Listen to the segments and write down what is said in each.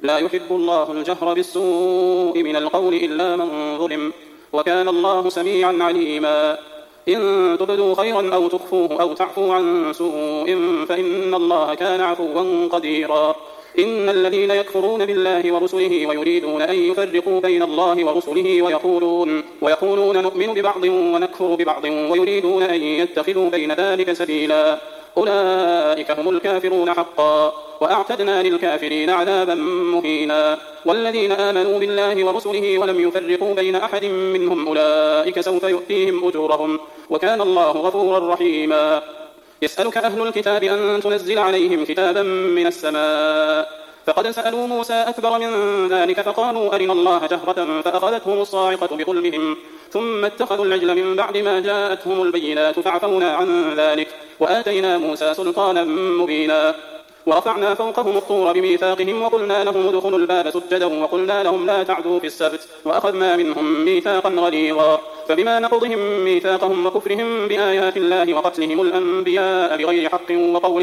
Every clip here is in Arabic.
لا يحب الله الجهر بالسوء من القول إلا من ظلم، وكان الله سميعا عليما. إن تبدوا خيرا أو تخفوه أو تعفوا عن سوء فإن الله كان عفوا قديرا. إن الذين يكفرون بالله ورسله ويريدون أن يفرقوا بين الله ورسله ويقولون نؤمن ببعض ونكفر ببعض ويريدون أن يتخذوا بين ذلك سبيلا، أولئك هم الكافرون حقا، وأعتدنا للكافرين عذابا مهينا. والذين آمنوا بالله ورسله ولم يفرقوا بين أحد منهم أولئك سوف يؤتيهم أجورهم، وكان الله غفورا رحيما. يسألك أهل الكتاب أن تنزل عليهم كتابا من السماء، فقد سألوا موسى أكبر من ذلك فقالوا أرنا الله جهرة فأخذتهم الصاعقة بظلمهم ثم اتخذوا العجل من بعد ما جاءتهم البينات فعفونا عن ذلك وآتينا موسى سلطانا مبينا. ورفعنا فوقهم الطور بميثاقهم وقلنا لهم ادخلوا الباب سجدا وقلنا لهم لا تعدوا في السبت وأخذنا منهم ميثاقا غليظا. فبما نقضهم ميثاقهم وكفرهم بآيات الله وقتلهم الأنبياء بغير حق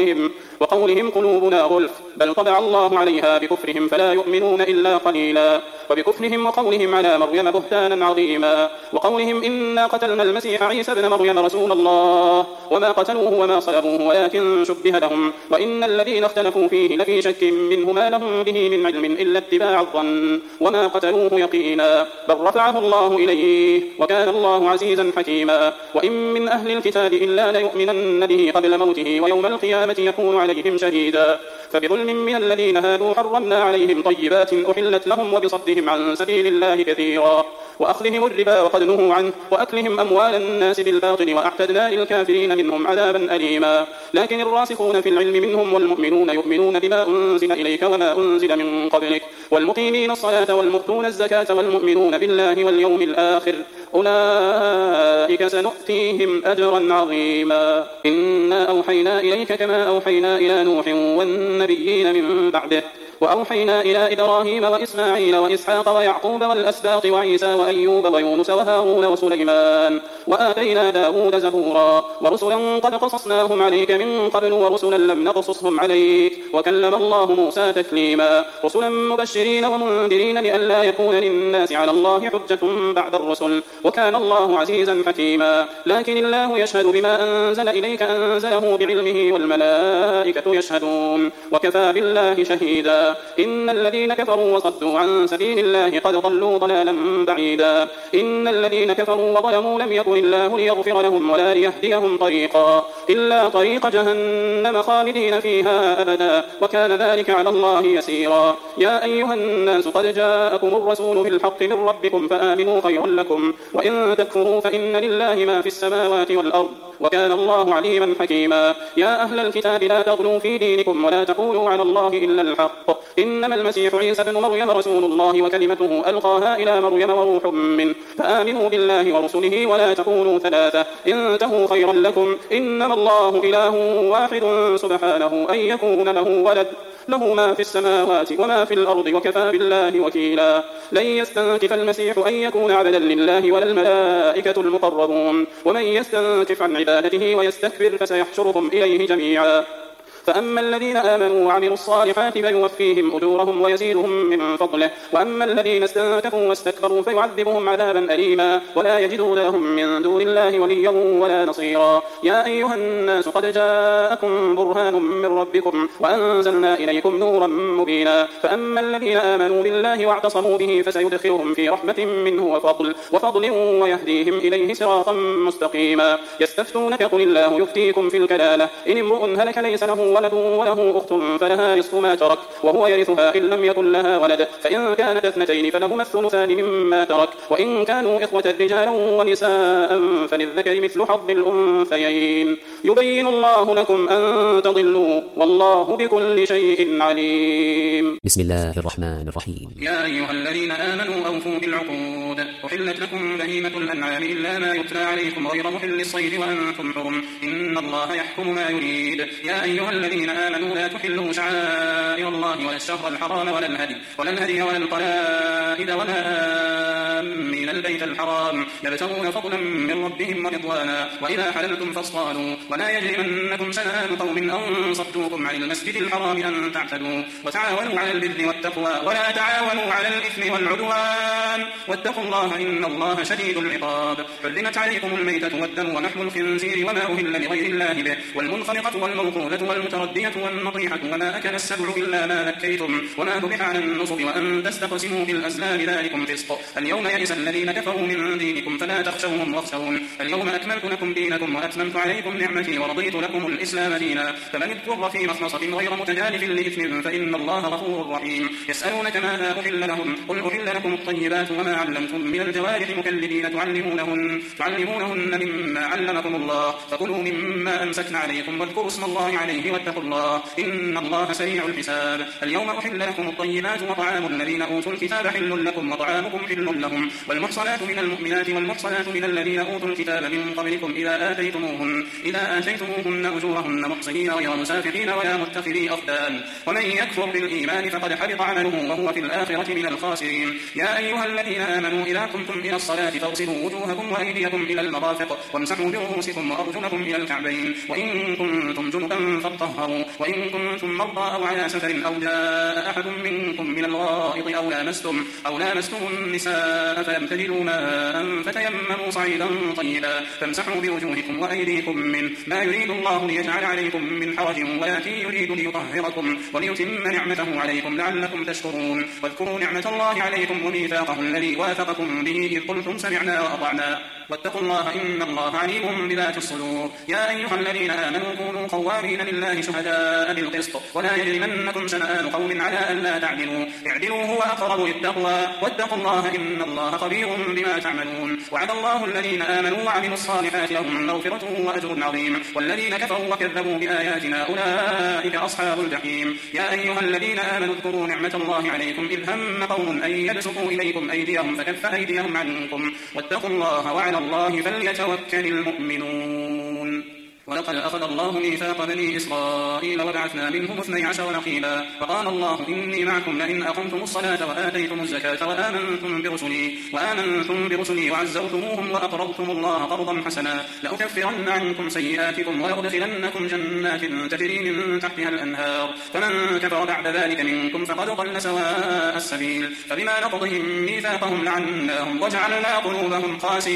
وقولهم قلوبنا غلف بل طبع الله عليها بكفرهم فلا يؤمنون إلا قليلا. وبكفرهم وقولهم على مريم بهتانا عظيما، وقولهم إنا قتلنا المسيح عيسى ابن مريم رسول الله وما قتلوه وما صلبوه ولكن شبه لهم وإن الذين اختلفوا فيه لفي شك منه ما لهم به من علم إلا اتباع الظن وما قتلوه يقينا بل رفعه الله إليه وكان الله عزيزا حكيما. وإن من أهل الكتاب إلا ليؤمنن به قبل موته ويوم القيامة يكون عليهم شهيدا. فبظلم من الذين هادوا حرمنا عليهم طيبات أحلت لهم وبصدهم عن سبيل الله كثيرا وأخذهم الربا وقد نهوا عنه وأكلهم أموال الناس بالباطل وأعتدنا للكافرين منهم عذابا أليما. لكن الراسخون في العلم منهم والمؤمنون يؤمنون بما أنزل إليك وما أنزل من قبلك والمقيمين الصلاة والمؤتون الزكاة والمؤمنون بالله واليوم الآخر أولئك سنؤتيهم أجرا عظيما. إنا أوحينا إليك كما أوحينا إلى نوح والنبيين من بعده وأوحينا إلى إبراهيم وإسماعيل وإسحاق ويعقوب والأسباط وعيسى وأيوب ويونس وهارون وسليمان وآتينا داود زبورا ورسلا قد قصصناهم عليك من قبل ورسلا لم نقصصهم عليك وكلم الله موسى تكليما. رسلا مبشرين ومنذرين لئلا يكون للناس على الله حجة بعد الرسل وكان الله عزيزا حكيما. لكن الله يشهد بما أنزل إليك أنزله بعلمه والملائكة يشهدون وكفى بالله شهيدا. إن الذين كفروا وصدوا عن سبيل الله قد ضلوا ضلالا بعيدا. إن الذين كفروا وظلموا لم يكن الله ليغفر لهم ولا ليهديهم طريقا إلا طريق جهنم خالدين فيها أبدا وكان ذلك على الله يسيرا. يا أيها الناس قد جاءكم الرسول بالحق من ربكم فآمنوا خيرا لكم وإن تكفروا فإن لله ما في السماوات والأرض وكان الله عليما حكيما. يا أهل الكتاب لا تغلوا في دينكم ولا تقولوا على الله إلا الحق إنما المسيح عيسى ابن مريم رسول الله وكلمته ألقاها إلى مريم وروح منه فآمنوا بالله ورسله ولا تقولوا ثلاثة انتهوا خيرا لكم إنما الله إله واحد سبحانه أن يكون له ولد له ما في السماوات وما في الأرض وكفى بالله وكيلا. لن يستنكف المسيح أن يكون عبدا لله ولا الملائكة المقربون ومن يستنكف عن عبادته ويستكبر فسيحشرهم إليه جميعا. فأما الذين آمنوا وعملوا الصالحات فيوفيهم أجورهم ويزيدهم من فضله وأما الذين استنكفوا واستكبروا فيعذبهم عذابا أليما ولا يجدون لهم من دون الله وليا ولا نصيرا. يا أيها الناس قد جاءكم برهان من ربكم وأنزلنا إليكم نورا مبينا. فأما الذين آمنوا بالله واعتصموا به فسيدخلهم في رحمة منه وفضل ويهديهم إليه صراطا مستقيما. يستفتونك قل الله يفتيكم في الكلالة إن امرؤ هلك ليس له ولد وله أخت فلها نصف ما ترك وهو يرثها إن لم يكن لها ولد فإن كانت اثنتين فلهما الثلثان مما ترك وإن كانوا إخوة رجالا ونساء فللذكر مثل حظ الأنثيين يبين الله لكم أن تضلوا والله بكل شيء عليم. بسم الله الرحمن الرحيم. يا أيها الذين آمنوا أوفوا بالعقود أحلت لكم بهيمة الأنعام إلا ما يتلى عليكم غير محل الصيد وأنتم حرم إن الله يحكم ما يريد. يا أيها الذين آمنوا لا تحلوا شعائر الله ولا الشهر الحرام ولا الهدي ولا القلائد ولا آمين البيت الحرام يبتغون فضلا من ربهم ورضوانا وإذا حللتم فاصطادوا ولا يجرمنكم شنآن قوم أن صدوكم عن المسجد الحرام أن تعتدوا وتعاونوا على البر والتقوى ولا تعاونوا على الإثم والعدوان واتقوا الله إن الله شديد العقاب. حرمت عليكم الميتة والدم ولحم الخنزير وما أهل لغير الله به والمنخنقة والموقوذة والمتردية والنطيحة وما أكل السبع إلا ما ذكيتم وما ذبح على النصب وأن تستقسموا بالأزلام ذلكم فسق. اليوم يئس الذين كفروا من دينكم فلا تخشوهم واخشون اليوم أكملت لكم دينكم وأتممت عليكم نعمتي ورضيت لكم الإسلام دينا فمن اضطر في مخمصة غير متجانف لإثم فإن الله غفور رحيم. يسألونك ماذا أحل لهم قل أحل لكم الطيبات وما علمتم من الجوارح مكلبين تعلمونهن مما علمكم الله فكلوا مما أمسكنا عليكم واذكروا اسم الله عليه واتقوا الله إن الله سريع الحساب. اليوم أحل لكم الطيبات وطعام الذين أوتوا الكتاب حل لكم وطعامكم حل لهم والمحصنات من المؤمنات والمحصنات من الذين أوتوا الكتاب من قبلكم إذا آتيتموهن أجورهن محصنين غير مسافحين ولا متخذي أخدان ومن يكفر بالإيمان فقد حبط عمله وهو في الآخرة من الخاسرين. يا أيها الذين آمنوا إذا قمتم إلى الصلاة فاغسلوا وجوهكم وأيديكم إلى المرافق وامسحوا برؤوسكم وأرجلكم إلى الكعبين وإن كنتم جنبا فاطهروا وإن كنتم مرضى أو على سفر أو جاء أحد منكم من الغائط أو لامستم النساء فلم تجدوا ماء فتيمموا صعيدا طيبا فامسحوا بوجوهكم وأيديكم منه ما يريد الله ليجعل عليكم من حرج ولكن يريد ليطهركم وليتم نعمته عليكم لعلكم تشكرون. واذكروا نعمة الله عليكم وميثاقه الذي واثقكم به إذ قلتم سمعنا وأطعنا واتقوا الله إن الله عليم بذات الصدور. يا أيها الذين آمنوا كونوا قوامين لله شهداء بالقسط ولا يجرمنكم شنآن قوم على ألا تعدلوا اعدلوا هو أقرب للتقوى واتقوا الله إن الله خبير بما تعملون. وعد الله الذين آمنوا وعملوا الصالحات لهم مغفرة وأجر عظيم والذين كفروا وكذبوا بآياتنا أولئك أصحاب الجحيم. يا أيها الذين آمنوا اذكروا نعمة الله عليكم إذ هم قوم أن يبسطوا إليكم أيديهم فكف أيديهم عنكم واتقوا الله وعلى الله فليتوكل المؤمنون. ولقد أخذ الله ميثاق بني إسرائيل وبعثنا منهم 12 نقيبا وقال الله إني معكم لئن أقمتم الصلاة وآتيتم الزكاة وآمنتم برسلي وعزرتموهم وأقرضتم الله قرضا حسنا لأكفرن عنكم سيئاتكم ولأدخلنكم جنات تجري من تحتها الأنهار فمن كفر بعد ذلك منكم فقد ضل سواء السبيل. فبما نقضهم ميثاقهم لعناهم وجعلنا قلوبهم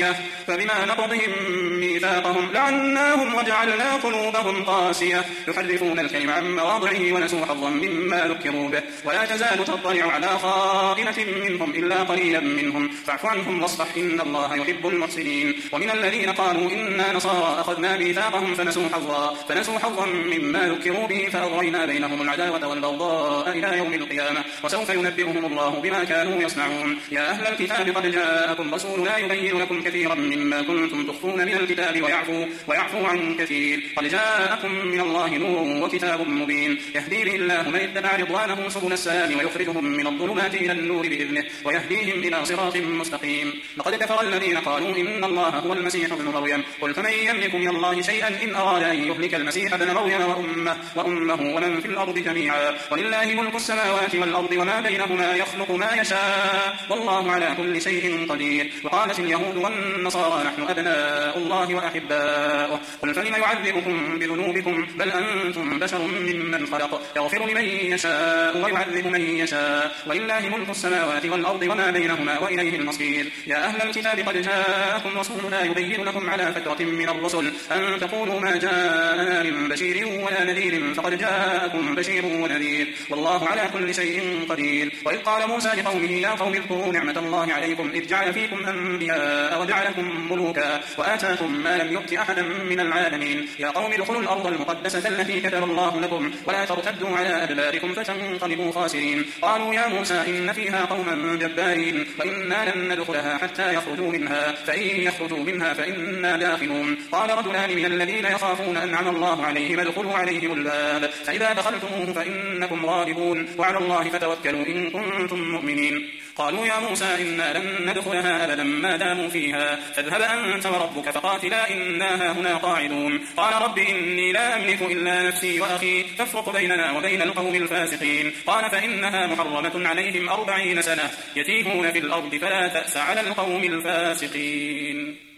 قاسية يحرفون الكلم عن مواضعه ونسوا حظا مما ذكروا به ولا تزال تطلع على خائنة منهم إلا قليلا منهم فاعف عنهم واصفح إن الله يحب المحسنين. ومن الذين قالوا إنا نصارى أخذنا ميثاقهم فنسوا حظا مما ذكروا به فأغرينا بينهم العداوة والبغضاء إلى يوم القيامة وسوف ينبئهم الله بما كانوا يصنعون. يا أهل الكتاب قد جاءكم رسولنا يبين لكم كثيرا مما كنتم تخفون من الكتاب ويعفو عن كثير قد جاءكم من الله نور وكتاب مبين يهدي به الله من اتبع رضوانه سبل السلام ويخرجهم من الظلمات إلى النور بإذنه ويهديهم إلى صراط مستقيم. لقد كفر الذين قالوا إن الله هو المسيح ابن مريم قل فمن يملك من الله شيئا إن أراد أن يهلك المسيح ابن مريم وأمه ومن في الأرض جميعا ولله ملك السماوات والأرض وما بينهما يخلق ما يشاء والله على كل شيء قدير. وقالت اليهود والنصارى نحن أبناء الله وأحباؤه قل فلم يعذبكم بذنوبكم بل أنتم بشر ممن خلق يغفر لمن يشاء ويعذب من يشاء ولله ملك السماوات والأرض وما بينهما وإليه المصير. يا أهل الكتاب قد جاءكم رسولنا يبين لكم على فترة من الرسل أن تقولوا ما جاءنا من بشير ولا نذير فقد جاءكم بشير ونذير والله على كل شيء قدير. وإذ قال موسى لقومه يا قوم اذكروا نعمة الله عليكم إذ جعل فيكم أنبياء وجعلكم ملوكا وآتاكم ما لم يؤت أحدا من العالمين. يا قوم ادخلوا الأرض المقدسة التي كتب الله لكم ولا ترتدوا على أدباركم فتنقلبوا خاسرين. قالوا يا موسى إن فيها قوما جبارين وإنا لن ندخلها حتى يخرجوا منها فإن يخرجوا منها فإنا داخلون. قال رجلان من الذين يخافون أنعم الله عليهم ادخلوا عليهم الباب فإذا دخلتموه فإنكم غالبون وعلى الله فتوكلوا إن كنتم مؤمنين. قالوا يا موسى إنا لن ندخلها أبدا ما داموا فيها فاذهب أنت وربك فقاتلا إنا هنا قاعدون قال رب إني لا أملك إلا نفسي وأخي فافرق بيننا وبين القوم الفاسقين قال فإنها محرمة عليهم 40 سنة يتيهون في الأرض فلا تأس على القوم الفاسقين.